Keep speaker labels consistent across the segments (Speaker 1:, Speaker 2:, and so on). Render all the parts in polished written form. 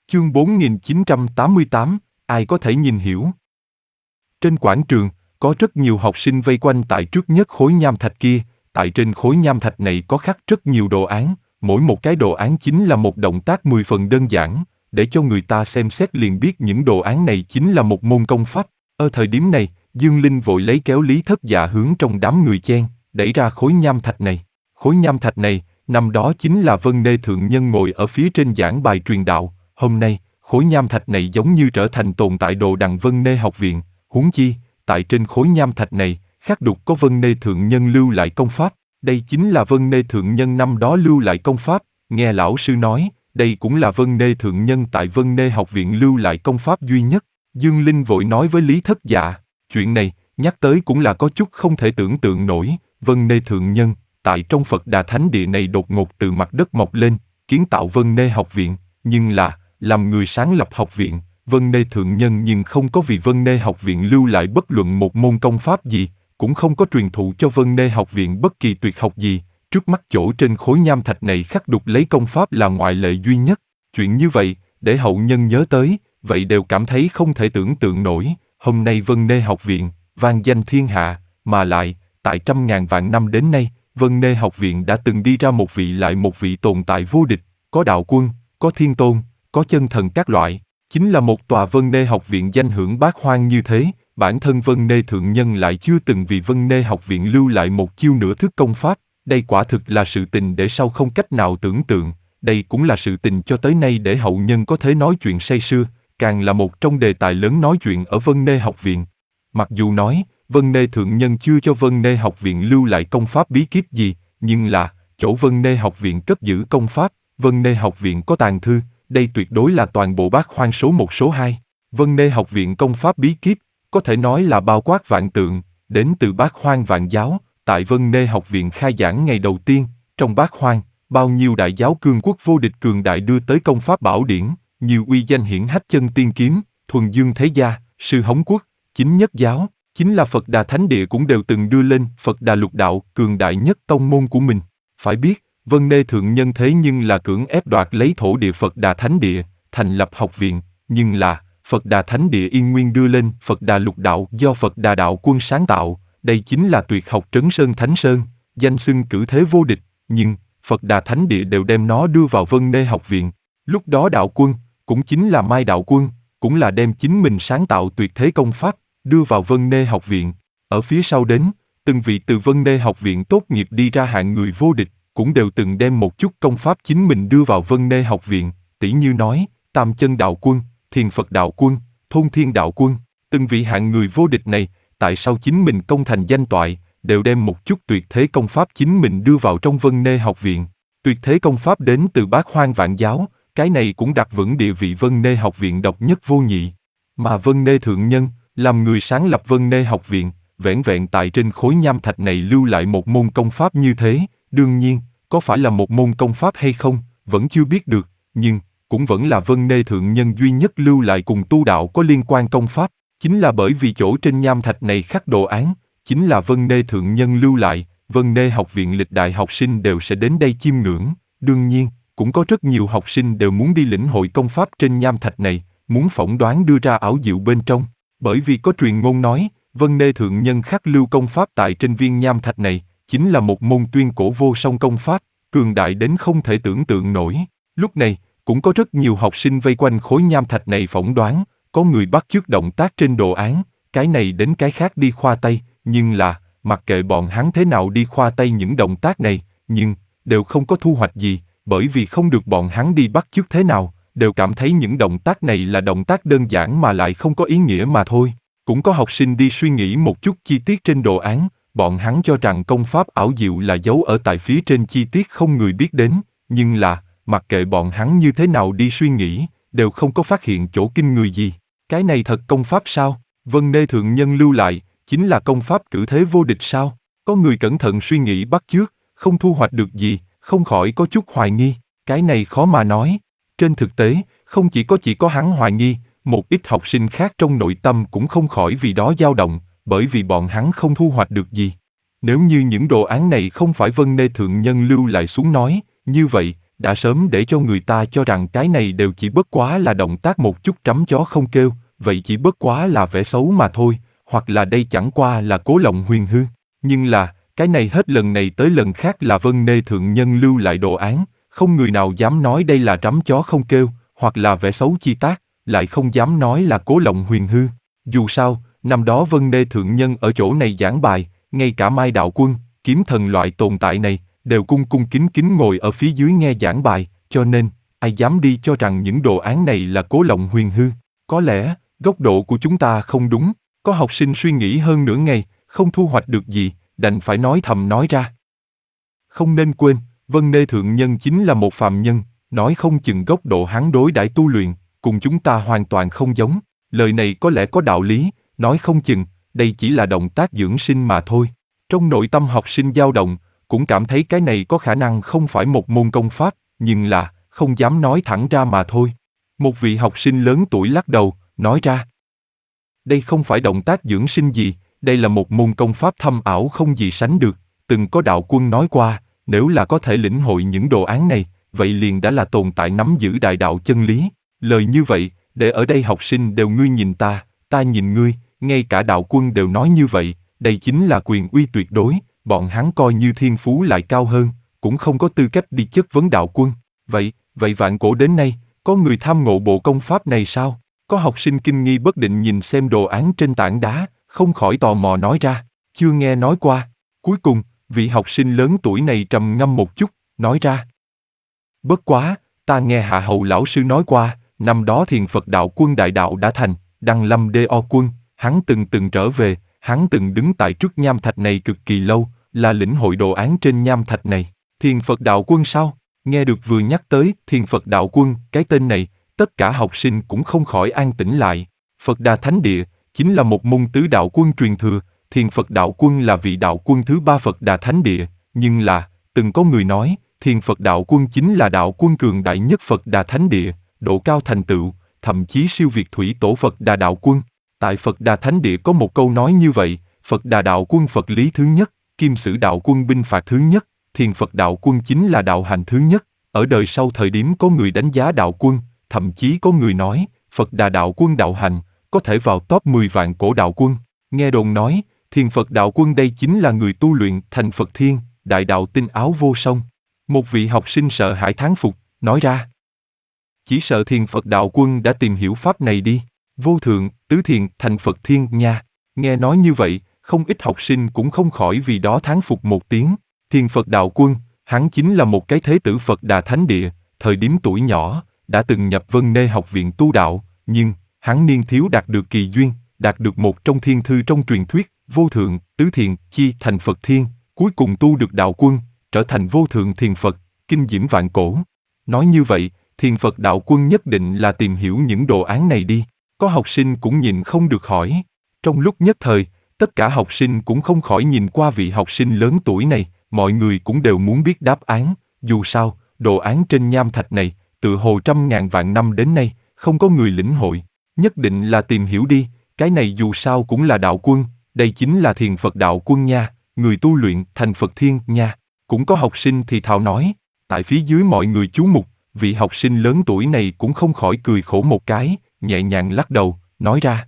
Speaker 1: Chương 4988, ai có thể nhìn hiểu? Trên quảng trường, có rất nhiều học sinh vây quanh tại trước nhất khối nham thạch kia, tại trên khối nham thạch này có khắc rất nhiều đồ án, mỗi một cái đồ án chính là một động tác 10 phần đơn giản, để cho người ta xem xét liền biết những đồ án này chính là một môn công pháp. Ở thời điểm này, Dương Linh vội lấy kéo Lý Thất Dạ hướng trong đám người chen, đẩy ra khối nham thạch này. Khối nham thạch này, năm đó chính là Vân Nê Thượng Nhân ngồi ở phía trên giảng bài truyền đạo, hôm nay, khối nham thạch này giống như trở thành tồn tại đồ đằng Vân Nê học viện, huống chi, tại trên khối nham thạch này, khắc đục có Vân Nê Thượng Nhân lưu lại công pháp, đây chính là Vân Nê Thượng Nhân năm đó lưu lại công pháp, nghe lão sư nói, đây cũng là Vân Nê Thượng Nhân tại Vân Nê học viện lưu lại công pháp duy nhất. Dương Linh vội nói với Lý Thất Dạ, chuyện này, nhắc tới cũng là có chút không thể tưởng tượng nổi, Vân Nê Thượng Nhân, tại trong Phật Đà Thánh Địa này đột ngột từ mặt đất mọc lên, kiến tạo Vân Nê học viện, nhưng là, làm người sáng lập học viện, Vân Nê Thượng Nhân nhưng không có vì Vân Nê học viện lưu lại bất luận một môn công pháp gì, cũng không có truyền thụ cho Vân Nê học viện bất kỳ tuyệt học gì, trước mắt chỗ trên khối nham thạch này khắc đục lấy công pháp là ngoại lệ duy nhất, chuyện như vậy, để hậu nhân nhớ tới, vậy đều cảm thấy không thể tưởng tượng nổi, hôm nay Vân Nê học viện, vang danh thiên hạ, mà lại, tại trăm ngàn vạn năm đến nay, Vân Nê học viện đã từng đi ra một vị lại một vị tồn tại vô địch, có đạo quân, có thiên tôn, có chân thần các loại, chính là một tòa Vân Nê học viện danh hưởng bát hoang như thế, bản thân Vân Nê Thượng Nhân lại chưa từng vì Vân Nê học viện lưu lại một chiêu nửa thức công pháp, đây quả thực là sự tình để sau không cách nào tưởng tượng, đây cũng là sự tình cho tới nay để hậu nhân có thể nói chuyện say sưa, càng là một trong đề tài lớn nói chuyện ở Vân Nê học viện. Mặc dù nói, Vân Nê Thượng Nhân chưa cho Vân Nê học viện lưu lại công pháp bí kíp gì, nhưng là, chỗ Vân Nê học viện cất giữ công pháp, Vân Nê học viện có tàng thư, đây tuyệt đối là toàn bộ bát hoang số 1 số 2. Vân Nê học viện công pháp bí kíp, có thể nói là bao quát vạn tượng, đến từ bát hoang vạn giáo, tại Vân Nê học viện khai giảng ngày đầu tiên, trong bát hoang, bao nhiêu đại giáo cương quốc vô địch cường đại đưa tới công pháp bảo điển, nhiều uy danh hiển hách chân tiên kiếm, thuần dương thế gia, sư hống quốc, chính nhất giáo, chính là Phật Đà Thánh Địa cũng đều từng đưa lên Phật Đà lục đạo cường đại nhất tông môn của mình. Phải biết, Vân Nê Thượng Nhân thế nhưng là cưỡng ép đoạt lấy thổ địa Phật Đà Thánh Địa, thành lập học viện, nhưng là, Phật Đà Thánh Địa yên nguyên đưa lên Phật Đà lục đạo do Phật Đà đạo quân sáng tạo, đây chính là tuyệt học Trấn Sơn Thánh Sơn, danh xưng cử thế vô địch, nhưng, Phật Đà Thánh Địa đều đem nó đưa vào Vân Nê học viện. Lúc đó đạo quân, cũng chính là Mai đạo quân, cũng là đem chính mình sáng tạo tuyệt thế công pháp, đưa vào Vân Nê học viện. Ở phía sau đến, từng vị từ Vân Nê học viện tốt nghiệp đi ra hạng người vô địch, cũng đều từng đem một chút công pháp chính mình đưa vào Vân Nê học viện, tỷ như nói, Tam Chân đạo quân, Thiền Phật đạo quân, Thôn Thiên đạo quân, từng vị hạng người vô địch này, tại sao chính mình công thành danh toại, đều đem một chút tuyệt thế công pháp chính mình đưa vào trong Vân Nê học viện. Tuyệt thế công pháp đến từ bát hoang vạn giáo, cái này cũng đặt vững địa vị Vân Nê học viện độc nhất vô nhị. Mà Vân Nê Thượng Nhân, làm người sáng lập Vân Nê học viện, vẻn vẹn tại trên khối nham thạch này lưu lại một môn công pháp như thế, đương nhiên, có phải là một môn công pháp hay không, vẫn chưa biết được, nhưng, cũng vẫn là Vân Nê Thượng Nhân duy nhất lưu lại cùng tu đạo có liên quan công pháp, chính là bởi vì chỗ trên nham thạch này khắc đồ án, chính là Vân Nê Thượng Nhân lưu lại, Vân Nê học viện lịch đại học sinh đều sẽ đến đây chiêm ngưỡng, đương nhiên, cũng có rất nhiều học sinh đều muốn đi lĩnh hội công pháp trên nham thạch này, muốn phỏng đoán đưa ra ảo diệu bên trong, bởi vì có truyền ngôn nói, Vân Nê Thượng Nhân khắc lưu công pháp tại trên viên nham thạch này, chính là một môn tuyên cổ vô song công pháp, cường đại đến không thể tưởng tượng nổi. Lúc này, cũng có rất nhiều học sinh vây quanh khối nham thạch này phỏng đoán, có người bắt chước động tác trên đồ án, cái này đến cái khác đi khoa tay, nhưng là, mặc kệ bọn hắn thế nào đi khoa tay những động tác này, nhưng, đều không có thu hoạch gì, bởi vì không được bọn hắn đi bắt chước thế nào, đều cảm thấy những động tác này là động tác đơn giản mà lại không có ý nghĩa mà thôi. Cũng có học sinh đi suy nghĩ một chút chi tiết trên đồ án, bọn hắn cho rằng công pháp ảo diệu là giấu ở tại phía trên chi tiết không người biết đến, nhưng là, mặc kệ bọn hắn như thế nào đi suy nghĩ, đều không có phát hiện chỗ kinh người gì. Cái này thật công pháp sao? Vân Nê Thượng Nhân lưu lại, chính là công pháp cử thế vô địch sao? Có người cẩn thận suy nghĩ bắt chước, không thu hoạch được gì, không khỏi có chút hoài nghi, cái này khó mà nói. Trên thực tế, không chỉ có hắn hoài nghi, một ít học sinh khác trong nội tâm cũng không khỏi vì đó dao động, bởi vì bọn hắn không thu hoạch được gì. Nếu như những đồ án này không phải Vân Nê Thượng Nhân lưu lại xuống nói, như vậy, đã sớm để cho người ta cho rằng cái này đều chỉ bất quá là động tác một chút trắm chó không kêu, vậy chỉ bất quá là vẻ xấu mà thôi, hoặc là đây chẳng qua là cố lộng huyền hư. Nhưng là, cái này hết lần này tới lần khác là Vân Nê thượng nhân lưu lại đồ án, không người nào dám nói đây là trắm chó không kêu, hoặc là vẻ xấu chi tác, lại không dám nói là cố lộng huyền hư. Dù sao, năm đó Vân Nê thượng nhân ở chỗ này giảng bài, ngay cả Mai Đạo Quân, kiếm thần loại tồn tại này, đều cung cung kính kính ngồi ở phía dưới nghe giảng bài, cho nên, ai dám đi cho rằng những đồ án này là cố lộng huyền hư. Có lẽ, góc độ của chúng ta không đúng, có học sinh suy nghĩ hơn nửa ngày, không thu hoạch được gì, đành phải nói thầm nói ra. Không nên quên, Vân Nê thượng nhân chính là một phàm nhân, nói không chừng góc độ hắn đối đãi tu luyện, cùng chúng ta hoàn toàn không giống. Lời này có lẽ có đạo lý, nói không chừng, đây chỉ là động tác dưỡng sinh mà thôi. Trong nội tâm học sinh dao động, cũng cảm thấy cái này có khả năng không phải một môn công pháp, nhưng là, không dám nói thẳng ra mà thôi. Một vị học sinh lớn tuổi lắc đầu, nói ra. Đây không phải động tác dưỡng sinh gì, đây là một môn công pháp thâm ảo không gì sánh được. Từng có đạo quân nói qua, nếu là có thể lĩnh hội những đồ án này, vậy liền đã là tồn tại nắm giữ đại đạo chân lý. Lời như vậy, để ở đây học sinh đều ngươi nhìn ta nhìn ngươi, ngay cả đạo quân đều nói như vậy, đây chính là quyền uy tuyệt đối, bọn hắn coi như thiên phú lại cao hơn, cũng không có tư cách đi chất vấn đạo quân. Vậy vạn cổ đến nay, có người tham ngộ bộ công pháp này sao? Có học sinh kinh nghi bất định nhìn xem đồ án trên tảng đá, không khỏi tò mò nói ra, chưa nghe nói qua. Cuối cùng, vị học sinh lớn tuổi này trầm ngâm một chút, nói ra. Bất quá, ta nghe Hạ Hầu lão sư nói qua, năm đó Thiền Phật đạo quân đại đạo đã thành, Đăng Lâm Đô quân, hắn từng trở về, hắn từng đứng tại trước nham thạch này cực kỳ lâu, là lĩnh hội đồ án trên nham thạch này. Thiền Phật đạo quân sao? Nghe được vừa nhắc tới Thiền Phật đạo quân, cái tên này, tất cả học sinh cũng không khỏi an tĩnh lại. Phật Đà Thánh Địa, chính là một môn tứ đạo quân truyền thừa, Thiền Phật đạo quân là vị đạo quân thứ ba Phật Đà Thánh Địa, nhưng là, từng có người nói, Thiền Phật đạo quân chính là đạo quân cường đại nhất Phật Đà Thánh Địa, độ cao thành tựu, thậm chí siêu việt thủy tổ Phật Đà đạo quân. Tại Phật Đà Thánh Địa có một câu nói như vậy, Phật Đà đạo quân Phật lý thứ nhất, Kim Sử đạo quân binh phạt thứ nhất, Thiền Phật đạo quân chính là đạo hành thứ nhất. Ở đời sau thời điểm có người đánh giá đạo quân, thậm chí có người nói, Phật Đà đạo quân đạo hành, có thể vào top 10 vạn cổ đạo quân. Nghe đồn nói, Thiền Phật đạo quân đây chính là người tu luyện thành Phật Thiên, đại đạo tinh áo vô song. Một vị học sinh sợ hãi thán phục, nói ra. Chỉ sợ Thiền Phật đạo quân đã tìm hiểu pháp này đi, vô thượng, tứ thiền, thành Phật Thiên nha. Nghe nói như vậy, không ít học sinh cũng không khỏi vì đó thán phục một tiếng. Thiền Phật đạo quân, hắn chính là một cái thế tử Phật Đà Thánh Địa, thời điểm tuổi nhỏ, đã từng nhập Vân Nê học viện tu đạo, nhưng, hắn niên thiếu đạt được kỳ duyên, đạt được một trong thiên thư trong truyền thuyết, vô thượng, tứ thiền, chi thành Phật Thiên, cuối cùng tu được đạo quân, trở thành vô thượng thiền Phật, kinh diễm vạn cổ. Nói như vậy, Thiền Phật đạo quân nhất định là tìm hiểu những đồ án này đi. Có học sinh cũng nhìn không được hỏi. Trong lúc nhất thời, tất cả học sinh cũng không khỏi nhìn qua vị học sinh lớn tuổi này, mọi người cũng đều muốn biết đáp án. Dù sao, đồ án trên nham thạch này, tự hồ trăm ngàn vạn năm đến nay, không có người lĩnh hội. Nhất định là tìm hiểu đi, cái này dù sao cũng là đạo quân, đây chính là Thiền Phật đạo quân nha, người tu luyện thành Phật Thiên nha. Cũng có học sinh thì thào nói, tại phía dưới mọi người chú mục, vị học sinh lớn tuổi này cũng không khỏi cười khổ một cái, nhẹ nhàng lắc đầu, nói ra.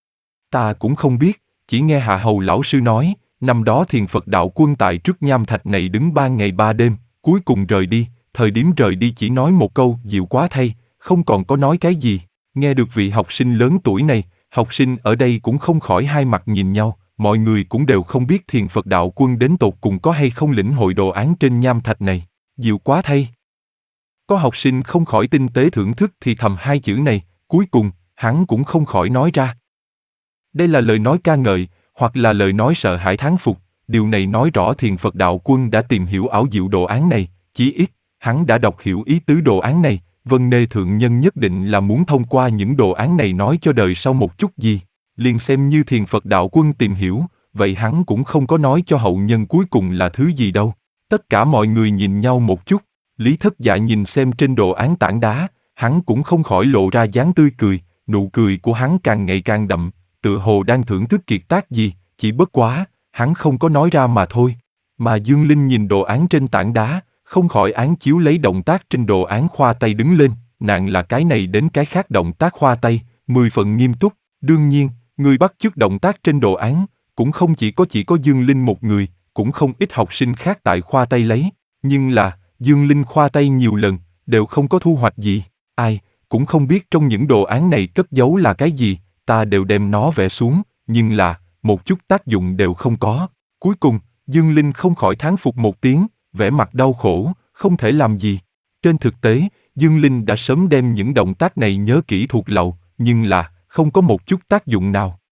Speaker 1: Ta cũng không biết, chỉ nghe Hạ Hầu lão sư nói, năm đó Thiền Phật đạo quân tại trước nham thạch này đứng 3 ngày 3 đêm, cuối cùng rời đi, thời điểm rời đi chỉ nói một câu, dịu quá thay, không còn có nói cái gì. Nghe được vị học sinh lớn tuổi này, học sinh ở đây cũng không khỏi hai mặt nhìn nhau, mọi người cũng đều không biết Thiền Phật đạo quân đến tột cùng có hay không lĩnh hội đồ án trên nham thạch này, dịu quá thay. Có học sinh không khỏi tinh tế thưởng thức thì thầm hai chữ này, cuối cùng, hắn cũng không khỏi nói ra. Đây là lời nói ca ngợi, hoặc là lời nói sợ hãi thán phục, điều này nói rõ Thiền Phật đạo quân đã tìm hiểu ảo diệu đồ án này, chí ít, hắn đã đọc hiểu ý tứ đồ án này, Vân Nê thượng nhân nhất định là muốn thông qua những đồ án này nói cho đời sau một chút gì, liền xem như Thiền Phật đạo quân tìm hiểu, vậy hắn cũng không có nói cho hậu nhân cuối cùng là thứ gì đâu. Tất cả mọi người nhìn nhau một chút, Lý Thất Dạ nhìn xem trên đồ án tảng đá, hắn cũng không khỏi lộ ra dáng tươi cười, nụ cười của hắn càng ngày càng đậm, tựa hồ đang thưởng thức kiệt tác gì, chỉ bất quá, hắn không có nói ra mà thôi. Mà Dương Linh nhìn đồ án trên tảng đá, không khỏi án chiếu lấy động tác trên đồ án khoa tay đứng lên, nạn là cái này đến cái khác động tác khoa tay, 10 phần nghiêm túc. Đương nhiên, người bắt chước động tác trên đồ án, cũng không chỉ có Dương Linh một người, cũng không ít học sinh khác tại khoa tay lấy. Nhưng là, Dương Linh khoa tay nhiều lần, đều không có thu hoạch gì. Ai, cũng không biết trong những đồ án này cất giấu là cái gì, ta đều đem nó vẽ xuống, nhưng là, một chút tác dụng đều không có. Cuối cùng, Dương Linh không khỏi thán phục một tiếng, vẻ mặt đau khổ, không thể làm gì. Trên thực tế, Dương Linh đã sớm đem những động tác này nhớ kỹ thuộc lòng, nhưng là, không có một chút tác dụng nào.